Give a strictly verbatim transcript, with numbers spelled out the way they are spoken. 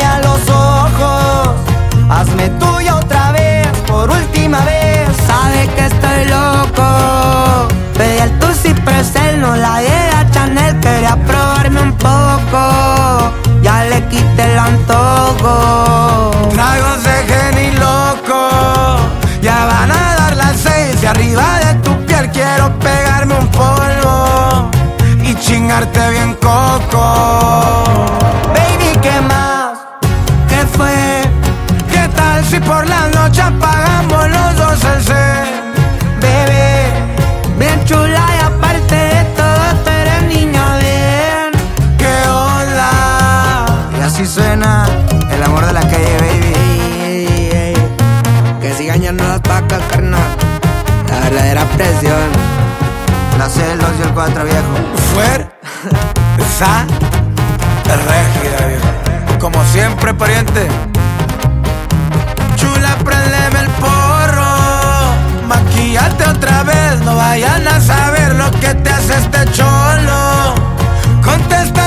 mírame a los ojos, hazme tuya otra vez, por última vez. Sabe que estoy loco, pedí el Tusi Presel, no la llega Chanel. Quería probarme un poco, ya le quité el antojo. Tragos de Geni loco, ya van a dar las seis y arriba de tu piel quiero pegarme un polvo y chingarte bien coco. Baby, ¿qué más? ¿Qué fue? ¿Qué tal si por la noche apagamos los dos el cel? Bebé, bien chula y aparte de todo tú eres niña bien. ¿Qué onda? Y así suena el amor de la calle, baby. Ey, ey, ey. Que sigan ya no las vacas, carnal. La verdadera presión. La C, el dos y el cuatro, viejo. Fuer, sa, régida, viejo. Como siempre, pariente. Chula, prendeme el porro, maquillate otra vez, no vayan a saber lo que te hace este cholo. Contesta